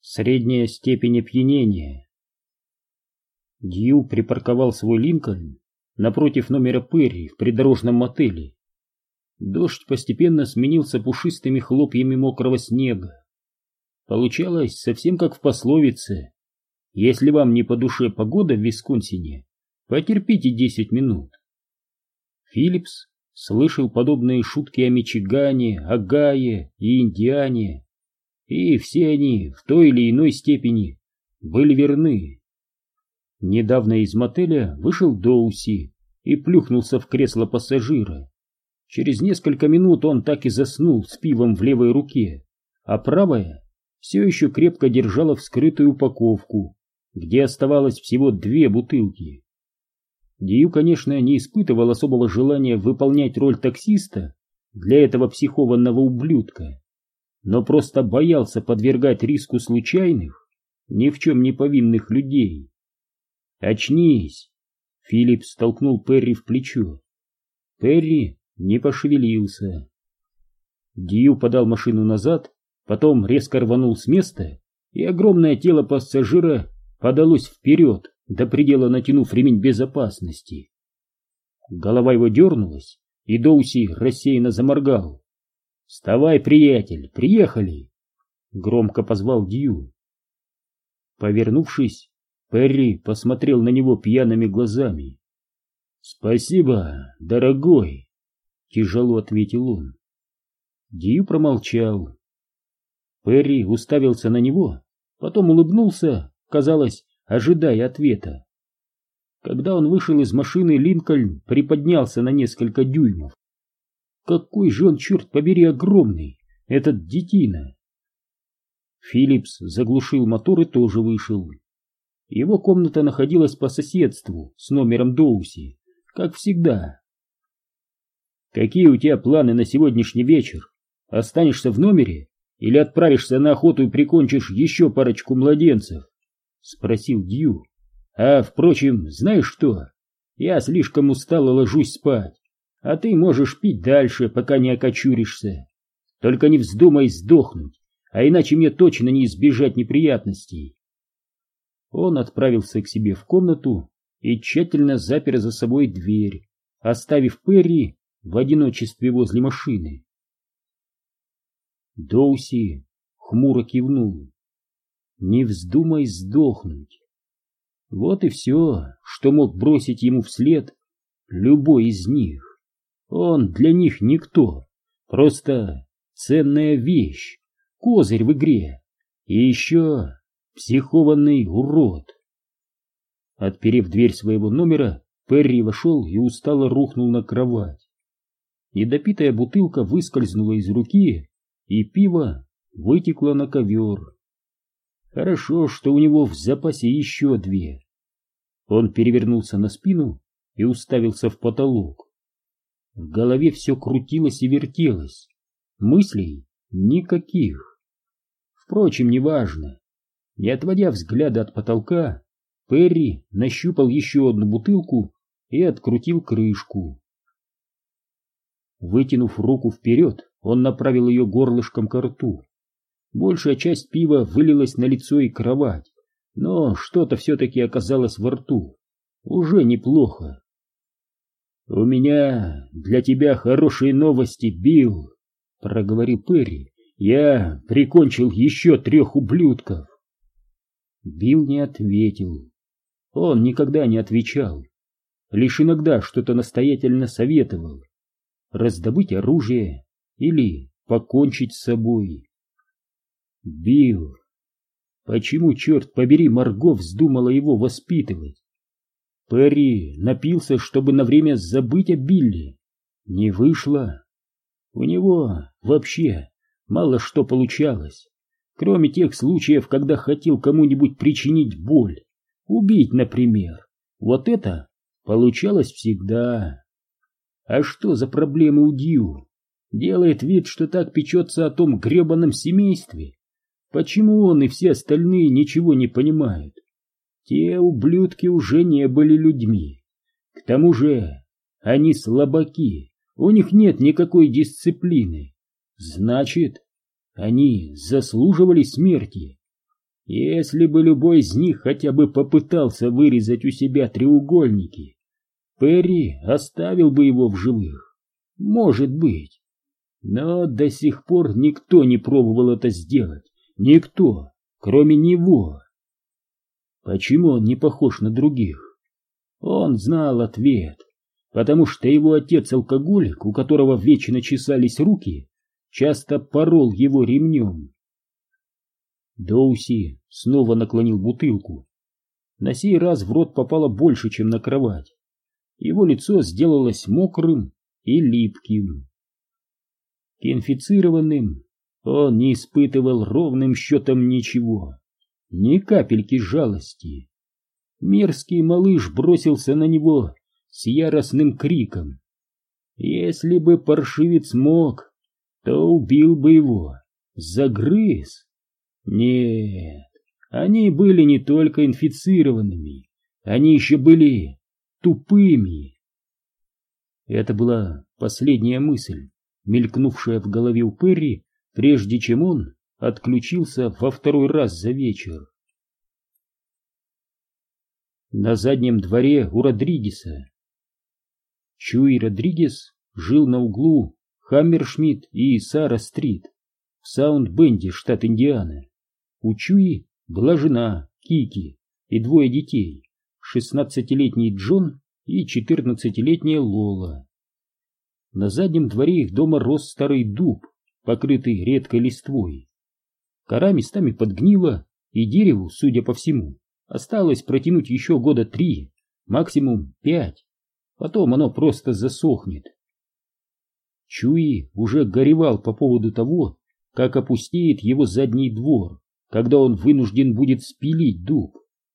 Средняя степень опьянения. Дью припарковал свой Линкольн напротив номера Перри в придорожном мотеле. Дождь постепенно сменился пушистыми хлопьями мокрого снега. Получалось совсем как в пословице: если вам не по душе погода в Висконсине, потерпите 10 минут. Филлипс слышал подобные шутки о Мичигане, Огайо и Индиане, и все они в той или иной степени были верны. Недавно из мотеля вышел Доуси и плюхнулся в кресло пассажира. Через несколько минут он так и заснул с пивом в левой руке, а правая все еще крепко держала вскрытую упаковку, где оставалось всего 2 бутылки. Дью, конечно, не испытывал особого желания выполнять роль таксиста для этого психованного ублюдка, но просто боялся подвергать риску случайных, ни в чем не повинных людей. «Очнись!» — Филлипс толкнул Перри в плечо. Перри не пошевелился. Дью подал машину назад, потом резко рванул с места, и огромное тело пассажира подалось вперед, до предела натянув ремень безопасности. Голова его дернулась, и Доуси рассеянно заморгал. «Вставай, приятель, приехали!» — громко позвал Дью. Повернувшись, Перри посмотрел на него пьяными глазами. «Спасибо, дорогой!» — тяжело ответил он. Дью промолчал. Перри уставился на него, потом улыбнулся, казалось, ожидая ответа. Когда он вышел из машины, Линкольн приподнялся на несколько дюймов. Какой же он, черт побери, огромный, этот детина! Филлипс заглушил мотор и тоже вышел. Его комната находилась по соседству с номером Доуси, как всегда. «Какие у тебя планы на сегодняшний вечер? Останешься в номере или отправишься на охоту и прикончишь еще парочку младенцев?» — спросил Дью. Впрочем, знаешь что? Я слишком устал и ложусь спать, а ты можешь пить дальше, пока не окочуришься. Только не вздумай сдохнуть, а иначе мне точно не избежать неприятностей». Он отправился к себе в комнату и тщательно запер за собой дверь, оставив Перри в одиночестве возле машины. Доуси хмуро кивнул. «Не вздумай сдохнуть». Вот и все, что мог бросить ему вслед любой из них. Он для них никто, просто ценная вещь, козырь в игре и еще психованный урод. Отперев дверь своего номера, Перри вошел и устало рухнул на кровать. Недопитая бутылка выскользнула из руки, и пиво вытекло на ковер. Хорошо, что у него в запасе еще 2. Он перевернулся на спину и уставился в потолок. В голове все крутилось и вертелось, мыслей никаких. Впрочем, неважно. Не отводя взгляда от потолка, Перри нащупал еще одну бутылку и открутил крышку. Вытянув руку вперед, он направил ее горлышком ко рту. Большая часть пива вылилась на лицо и кровать, но что-то все-таки оказалось во рту. Уже неплохо. «У меня для тебя хорошие новости, Билл», — проговорил Перри. «Я прикончил еще 3 ублюдков». Билл не ответил. Он никогда не отвечал. Лишь иногда что-то настоятельно советовал. Раздобыть оружие или покончить с собой. Билл. Почему, черт побери, Марго вздумала его воспитывать? Перри напился, чтобы на время забыть о Билли. Не вышло. У него вообще мало что получалось, кроме тех случаев, когда хотел кому-нибудь причинить боль. Убить, например. Вот это получалось всегда. А что за проблемы у Дью? Делает вид, что так печется о том гребаном семействе. Почему он и все остальные ничего не понимают? Те ублюдки уже не были людьми. К тому же они слабаки, у них нет никакой дисциплины. Значит, они заслуживали смерти. Если бы любой из них хотя бы попытался вырезать у себя треугольники, Перри оставил бы его в живых. Может быть. Но до сих пор никто не пробовал это сделать. Никто, кроме него. Почему он не похож на других? Он знал ответ. Потому что его отец-алкоголик, у которого вечно чесались руки, часто порол его ремнем. Доуси снова наклонил бутылку. На сей раз в рот попало больше, чем на кровать. Его лицо сделалось мокрым и липким. К инфицированным он не испытывал ровным счетом ничего, ни капельки жалости. Мерзкий малыш бросился на него с яростным криком. Если бы паршивец мог, то убил бы его, загрыз. Нет, они были не только инфицированными, они еще были тупыми. Это была последняя мысль, мелькнувшая в голове у Перри, прежде чем он отключился во второй раз за вечер. На заднем дворе у Родригеса. Чуи Родригес жил на углу Хаммершмидт и Сара-стрит в Саунд-Бенде, штат Индиана. У Чуи была жена Кики и двое детей, 16-летний Джон и 14-летняя Лола. На заднем дворе их дома рос старый дуб, покрытый редкой листвой. Кора местами подгнила, и дереву, судя по всему, осталось протянуть еще года 3, максимум 5. Потом оно просто засохнет. Чуи уже горевал по поводу того, как опустеет его задний двор, когда он вынужден будет спилить дуб.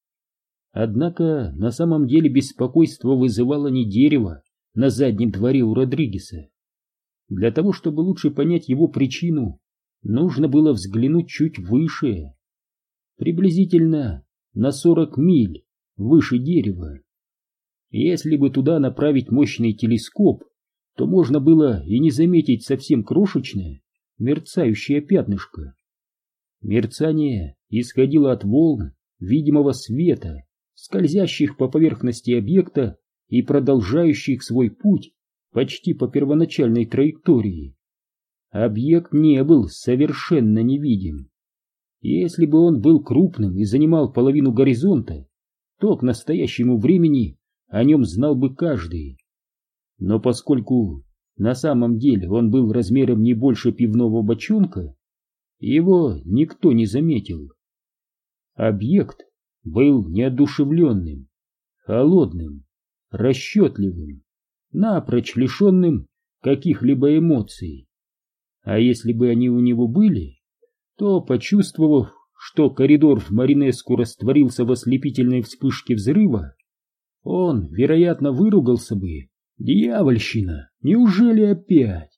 Однако на самом деле беспокойство вызывало не дерево на заднем дворе у Родригеса. Для того, чтобы лучше понять его причину, нужно было взглянуть чуть выше, приблизительно на 40 миль выше дерева. Если бы туда направить мощный телескоп, то можно было и не заметить совсем крошечное, мерцающее пятнышко. Мерцание исходило от волн видимого света, скользящих по поверхности объекта и продолжающих свой путь почти по первоначальной траектории. Объект не был совершенно невидим. Если бы он был крупным и занимал половину горизонта, то к настоящему времени о нем знал бы каждый. Но поскольку на самом деле он был размером не больше пивного бочонка, его никто не заметил. Объект был неодушевленным, холодным, расчетливым, напрочь лишенным каких-либо эмоций. А если бы они у него были, то, почувствовав, что коридор в Маринеску растворился в ослепительной вспышке взрыва, он, вероятно, выругался бы. Дьявольщина! Неужели опять?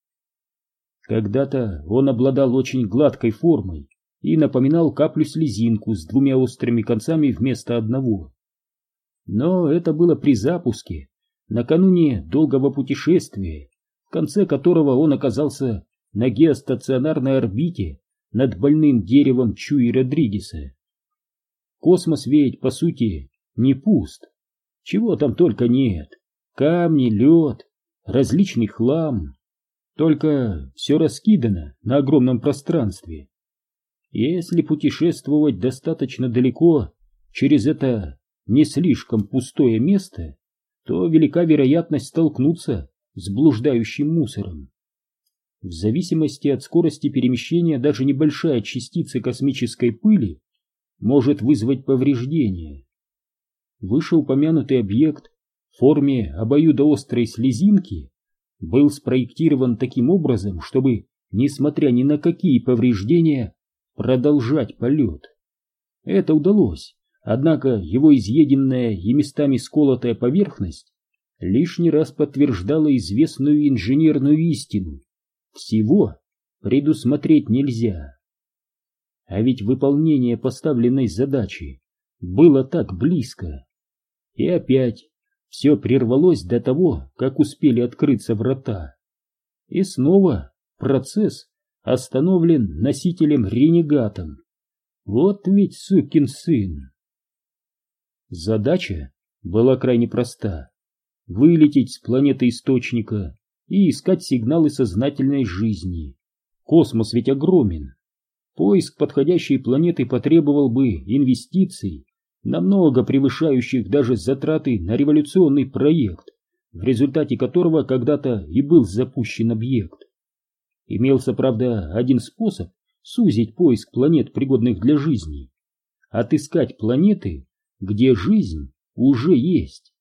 Когда-то он обладал очень гладкой формой и напоминал каплю-слезинку с двумя острыми концами вместо одного. Но это было при запуске, накануне долгого путешествия, в конце которого он оказался на геостационарной орбите над больным деревом Чуи Родригеса. Космос ведь, по сути, не пуст. Чего там только нет. Камни, лед, различный хлам. Только все раскидано на огромном пространстве. Если путешествовать достаточно далеко через это не слишком пустое место, то велика вероятность столкнуться с блуждающим мусором. В зависимости от скорости перемещения даже небольшая частица космической пыли может вызвать повреждения. Вышеупомянутый объект в форме обоюдоострой слезинки был спроектирован таким образом, чтобы, несмотря ни на какие повреждения, продолжать полет. Это удалось, однако его изъеденная и местами сколотая поверхность лишний раз подтверждала известную инженерную истину: всего предусмотреть нельзя. А ведь выполнение поставленной задачи было так близко. И опять все прервалось до того, как успели открыться врата. И снова процесс остановлен носителем-ренегатом. Вот ведь сукин сын. Задача была крайне проста: вылететь с планеты источника и искать сигналы сознательной жизни. Космос ведь огромен. Поиск подходящей планеты потребовал бы инвестиций, намного превышающих даже затраты на революционный проект, в результате которого когда-то и был запущен объект. Имелся, правда, один способ сузить поиск планет, пригодных для жизни: отыскать планеты, где жизнь уже есть.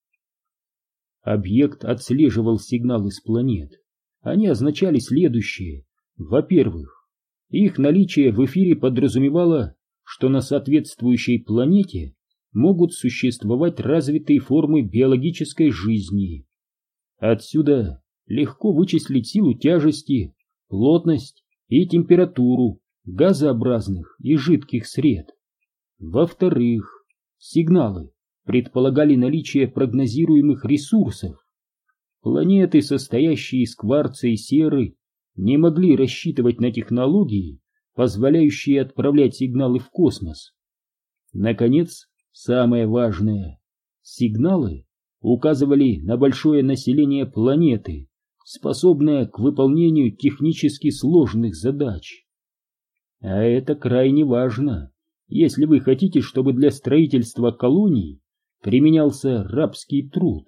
Объект отслеживал сигналы с планет. Они означали следующее. Во-первых, их наличие в эфире подразумевало, что на соответствующей планете могут существовать развитые формы биологической жизни. Отсюда легко вычислить силу тяжести, плотность и температуру газообразных и жидких сред. Во-вторых, сигналы предполагали наличие прогнозируемых ресурсов. Планеты, состоящие из кварца и серы, не могли рассчитывать на технологии, позволяющие отправлять сигналы в космос. Наконец, самое важное — сигналы указывали на большое население планеты, способное к выполнению технически сложных задач. А это крайне важно, если вы хотите, чтобы для строительства колоний применялся рабский труд.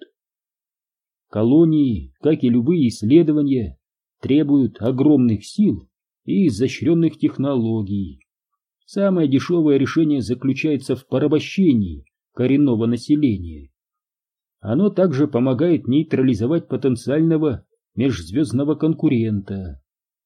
Колонии, как и любые исследования, требуют огромных сил и изощренных технологий. Самое дешевое решение заключается в порабощении коренного населения. Оно также помогает нейтрализовать потенциального межзвездного конкурента.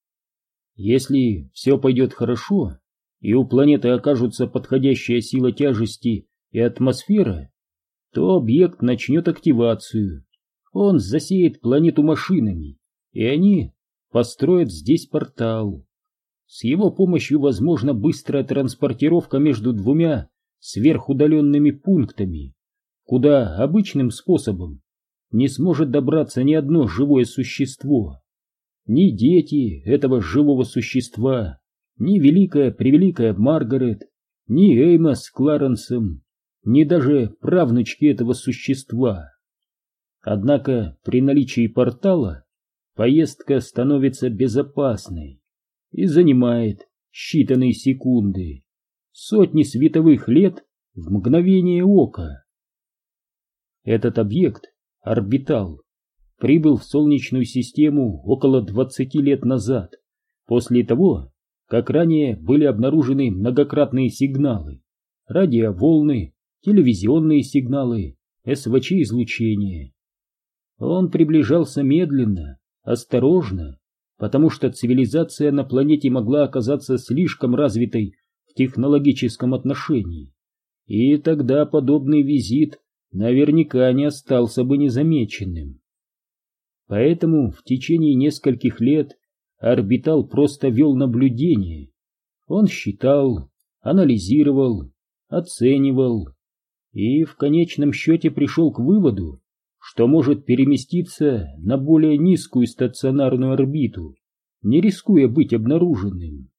Если все пойдет хорошо, и у планеты окажутся подходящая сила тяжести и атмосфера, то объект начнет активацию. Он засеет планету машинами, и они построят здесь портал. С его помощью возможна быстрая транспортировка между двумя сверхудаленными пунктами, куда обычным способом не сможет добраться ни одно живое существо. Ни дети этого живого существа, ни великая-превеликая Маргарет, ни Эйма с Кларенсом, ни даже правнучки этого существа. Однако при наличии портала поездка становится безопасной и занимает считанные секунды, сотни световых лет в мгновение ока. Этот объект, орбитал, прибыл в Солнечную систему около 20 лет назад, после того, как ранее были обнаружены многократные сигналы, радиоволны, телевизионные сигналы, СВЧ-излучение. Он приближался медленно, осторожно, потому что цивилизация на планете могла оказаться слишком развитой в технологическом отношении, и тогда подобный визит наверняка не остался бы незамеченным. Поэтому в течение нескольких лет орбитал просто вел наблюдение. Он считал, анализировал, оценивал и в конечном счете пришел к выводу, что может переместиться на более низкую стационарную орбиту, не рискуя быть обнаруженным.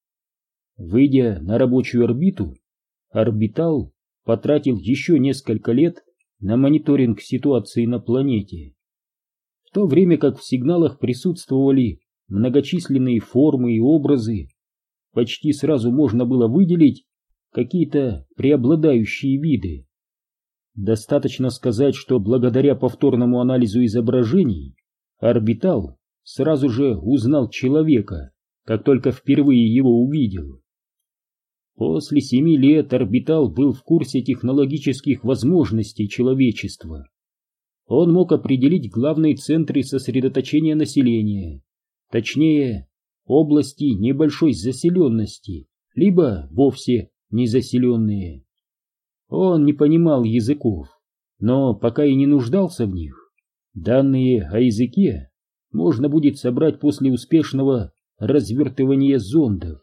Выйдя на рабочую орбиту, орбитал потратил еще несколько лет на мониторинг ситуации на планете. В то время как в сигналах присутствовали многочисленные формы и образы, почти сразу можно было выделить какие-то преобладающие виды. Достаточно сказать, что благодаря повторному анализу изображений орбитал сразу же узнал человека, как только впервые его увидел. После 7 лет орбитал был в курсе технологических возможностей человечества. Он мог определить главные центры сосредоточения населения, точнее, области небольшой заселенности, либо вовсе незаселенные. Он не понимал языков, но пока и не нуждался в них. Данные о языке можно будет собрать после успешного развертывания зондов.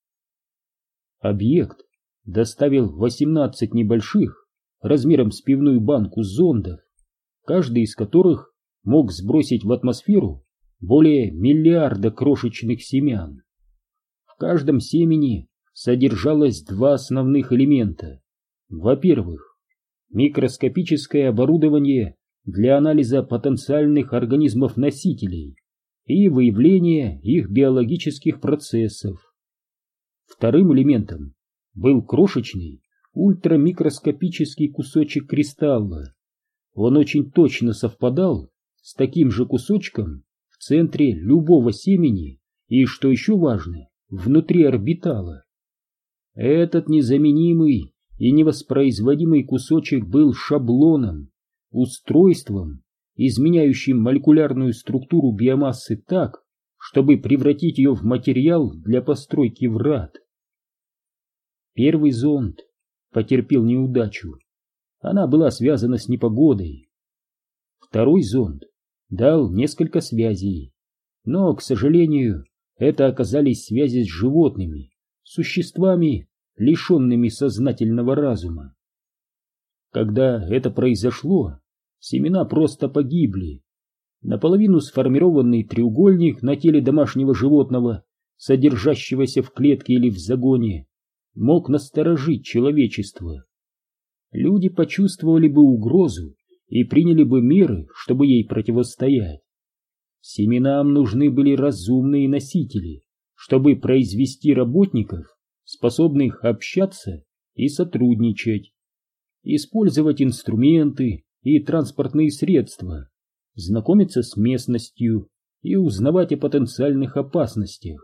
Объект доставил 18 небольших, размером с пивную банку, зондов, каждый из которых мог сбросить в атмосферу более миллиарда крошечных семян. В каждом семени содержалось два основных элемента. Во-первых, микроскопическое оборудование для анализа потенциальных организмов-носителей и выявления их биологических процессов. Вторым элементом был крошечный ультрамикроскопический кусочек кристалла. Он очень точно совпадал с таким же кусочком в центре любого семени и, что еще важно, внутри орбитала. Этот незаменимый и невоспроизводимый кусочек был шаблоном, устройством, изменяющим молекулярную структуру биомассы так, чтобы превратить ее в материал для постройки врат. Первый зонд потерпел неудачу. Она была связана с непогодой. Второй зонд дал несколько связей, но, к сожалению, это оказались связи с животными, существами, лишенными сознательного разума. Когда это произошло, семена просто погибли. Наполовину сформированный треугольник на теле домашнего животного, содержащегося в клетке или в загоне, мог насторожить человечество. Люди почувствовали бы угрозу и приняли бы меры, чтобы ей противостоять. Семенам нужны были разумные носители, чтобы произвести работников, способных общаться и сотрудничать, использовать инструменты и транспортные средства, знакомиться с местностью и узнавать о потенциальных опасностях.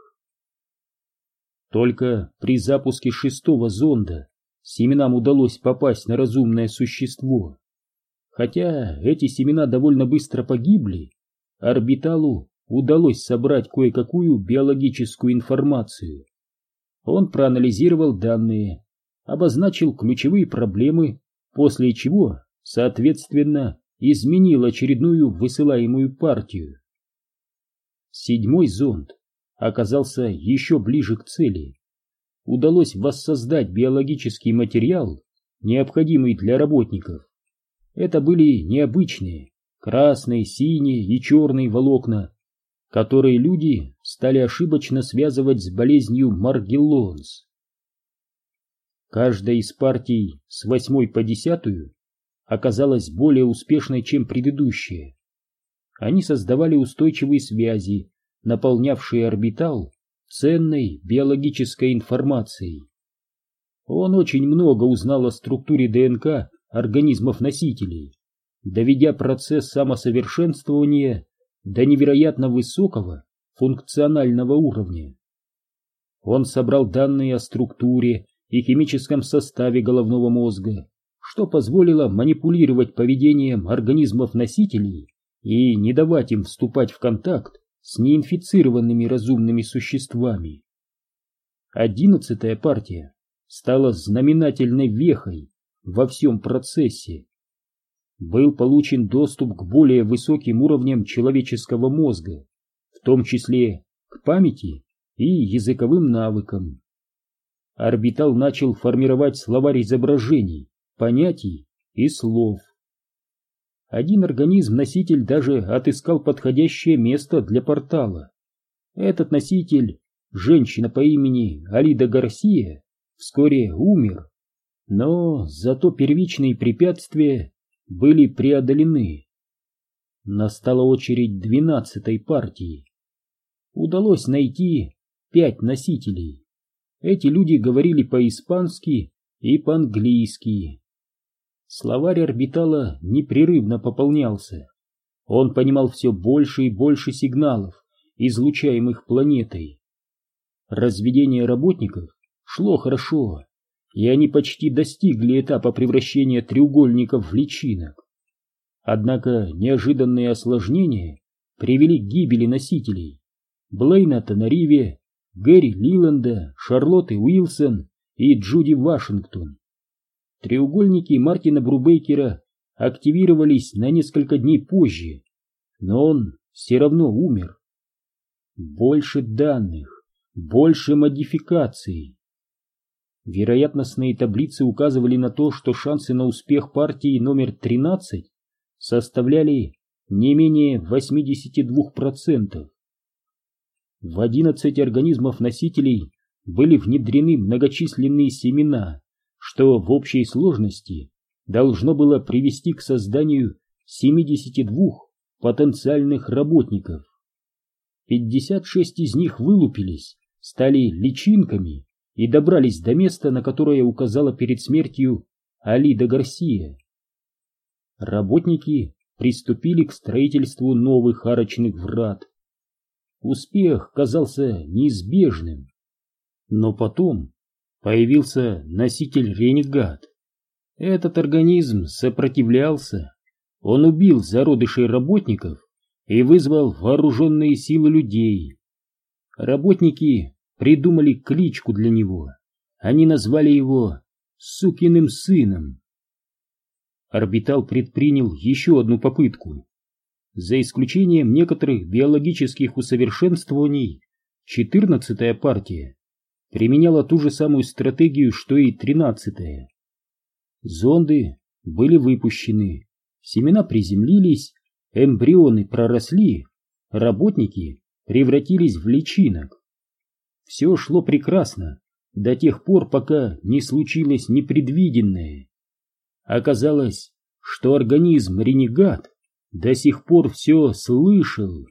Только при запуске шестого зонда семенам удалось попасть на разумное существо. Хотя эти семена довольно быстро погибли, орбиталу удалось собрать кое-какую биологическую информацию. Он проанализировал данные, обозначил ключевые проблемы, после чего, соответственно, изменил очередную высылаемую партию. Седьмой зонд оказался еще ближе к цели. Удалось воссоздать биологический материал, необходимый для работников. Это были необычные красные, синие и черные волокна, которые люди стали ошибочно связывать с болезнью Маргеллонс. Каждая из партий с 8 по 10 оказалась более успешной, чем предыдущая. Они создавали устойчивые связи, наполнявшие орбитал ценной биологической информацией. Он очень много узнал о структуре ДНК организмов-носителей, доведя процесс самосовершенствования до невероятно высокого функционального уровня. Он собрал данные о структуре и химическом составе головного мозга, что позволило манипулировать поведением организмов-носителей и не давать им вступать в контакт с неинфицированными разумными существами. 11-я партия стала знаменательной вехой во всем процессе. Был получен доступ к более высоким уровням человеческого мозга, в том числе к памяти и языковым навыкам. Орбитал начал формировать словарь изображений, понятий и слов. Один организм-носитель даже отыскал подходящее место для портала. Этот носитель, женщина по имени Алида Гарсия, вскоре умер, но зато первичные препятствия были преодолены. Настала очередь 12-й партии. Удалось найти 5 носителей. Эти люди говорили по-испански и по-английски. Словарь орбитала непрерывно пополнялся. Он понимал все больше и больше сигналов, излучаемых планетой. Разведение работников шло хорошо, и они почти достигли этапа превращения треугольников в личинок. Однако неожиданные осложнения привели к гибели носителей: Блейна Тонариве, Гэри Лиланда, Шарлотты Уилсон и Джуди Вашингтон. Треугольники Мартина Брубейкера активировались на несколько дней позже, но он все равно умер. Больше данных, больше модификаций. Вероятностные таблицы указывали на то, что шансы на успех партии номер 13 составляли не менее 82%. В 11 организмов-носителей были внедрены многочисленные семена, что в общей сложности должно было привести к созданию 72 потенциальных работников. 56 из них вылупились, стали личинками и добрались до места, на которое указала перед смертью Алида Гарсия. Работники приступили к строительству новых арочных врат. Успех казался неизбежным, но потом появился носитель-ренегат. Этот организм сопротивлялся, он убил зародышей работников и вызвал вооруженные силы людей. Работники придумали кличку для него, они назвали его «сукиным сыном». Орбитал предпринял еще одну попытку. За исключением некоторых биологических усовершенствований, 14-я партия применяла ту же самую стратегию, что и 13-я. Зонды были выпущены, семена приземлились, эмбрионы проросли, работники превратились в личинок. Все шло прекрасно до тех пор, пока не случилось непредвиденное. Оказалось, что организм-ренегат до сих пор все слышал.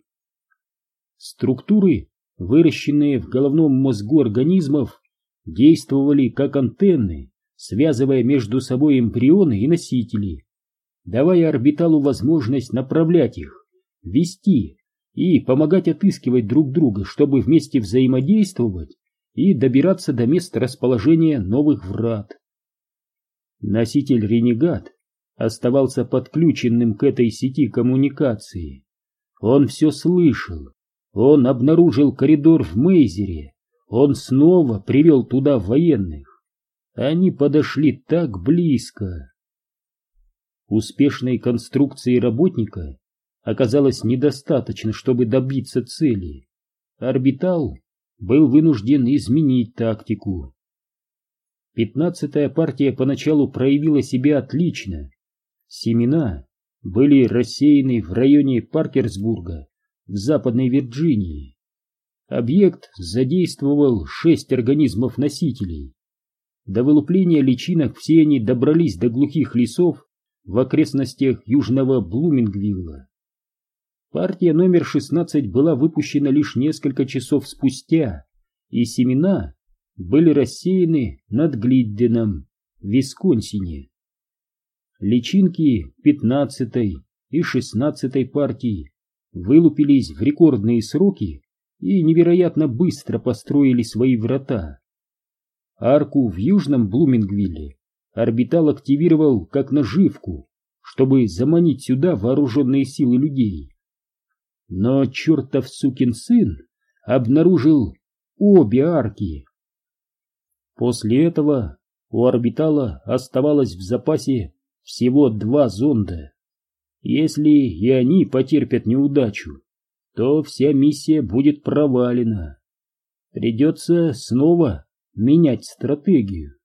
Структуры, выращенные в головном мозгу организмов, действовали как антенны, связывая между собой эмбрионы и носители, давая орбиталу возможность направлять их, вести и помогать отыскивать друг друга, чтобы вместе взаимодействовать и добираться до места расположения новых врат. Носитель-ренегат оставался подключенным к этой сети коммуникации. Он все слышал, он обнаружил коридор в Мейзере, он снова привел туда военных. Они подошли так близко. Успешной конструкции работника оказалось недостаточно, чтобы добиться цели. Орбитал был вынужден изменить тактику. 15-я партия поначалу проявила себя отлично. Семена были рассеяны в районе Паркерсбурга в Западной Вирджинии. Объект задействовал 6 организмов-носителей. До вылупления личинок все они добрались до глухих лесов в окрестностях Южного Блумингвилла. Партия номер 16 была выпущена лишь несколько часов спустя, и семена были рассеяны над Глидденом, в Висконсине. Личинки 15-й и 16-й партий вылупились в рекордные сроки и невероятно быстро построили свои врата. Арку в Южном Блумингвилле орбитал активировал как наживку, чтобы заманить сюда вооруженные силы людей. Но чертов сукин сын обнаружил обе арки. После этого у орбитала оставалось в запасе всего 2 зонда. Если и они потерпят неудачу, то вся миссия будет провалена. Придется снова менять стратегию.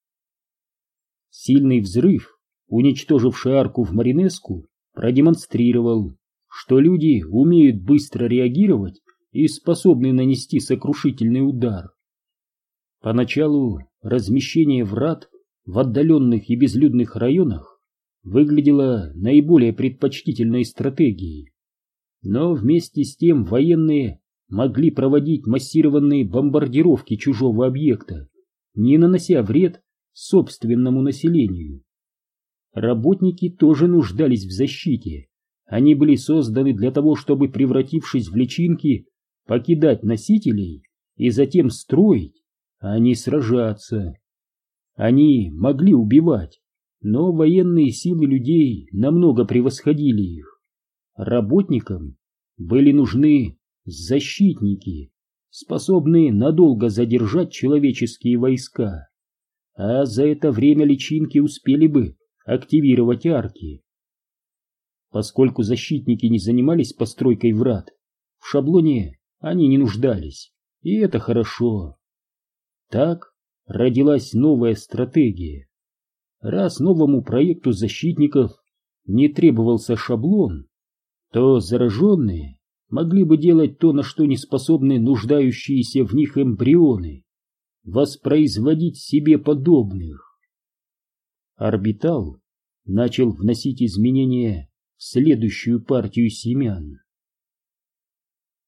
Сильный взрыв, уничтоживший арку в Маринеску, продемонстрировал, что люди умеют быстро реагировать и способны нанести сокрушительный удар. Поначалу размещение врат в отдаленных и безлюдных районах выглядело наиболее предпочтительной стратегией, но вместе с тем военные могли проводить массированные бомбардировки чужого объекта, не нанося вред собственному населению. Работники тоже нуждались в защите. Они были созданы для того, чтобы, превратившись в личинки, покидать носителей и затем строить, а не сражаться. Они могли убивать, но военные силы людей намного превосходили их. Работникам были нужны защитники, способные надолго задержать человеческие войска, а за это время личинки успели бы активировать арки. Поскольку защитники не занимались постройкой врат, в шаблоне они не нуждались, и это хорошо. Так родилась новая стратегия. Раз новому проекту защитников не требовался шаблон, то зараженные могли бы делать то, на что не способны нуждающиеся в них эмбрионы. воспроизводить себе подобных. Орбитал начал вносить изменения в следующую партию семян.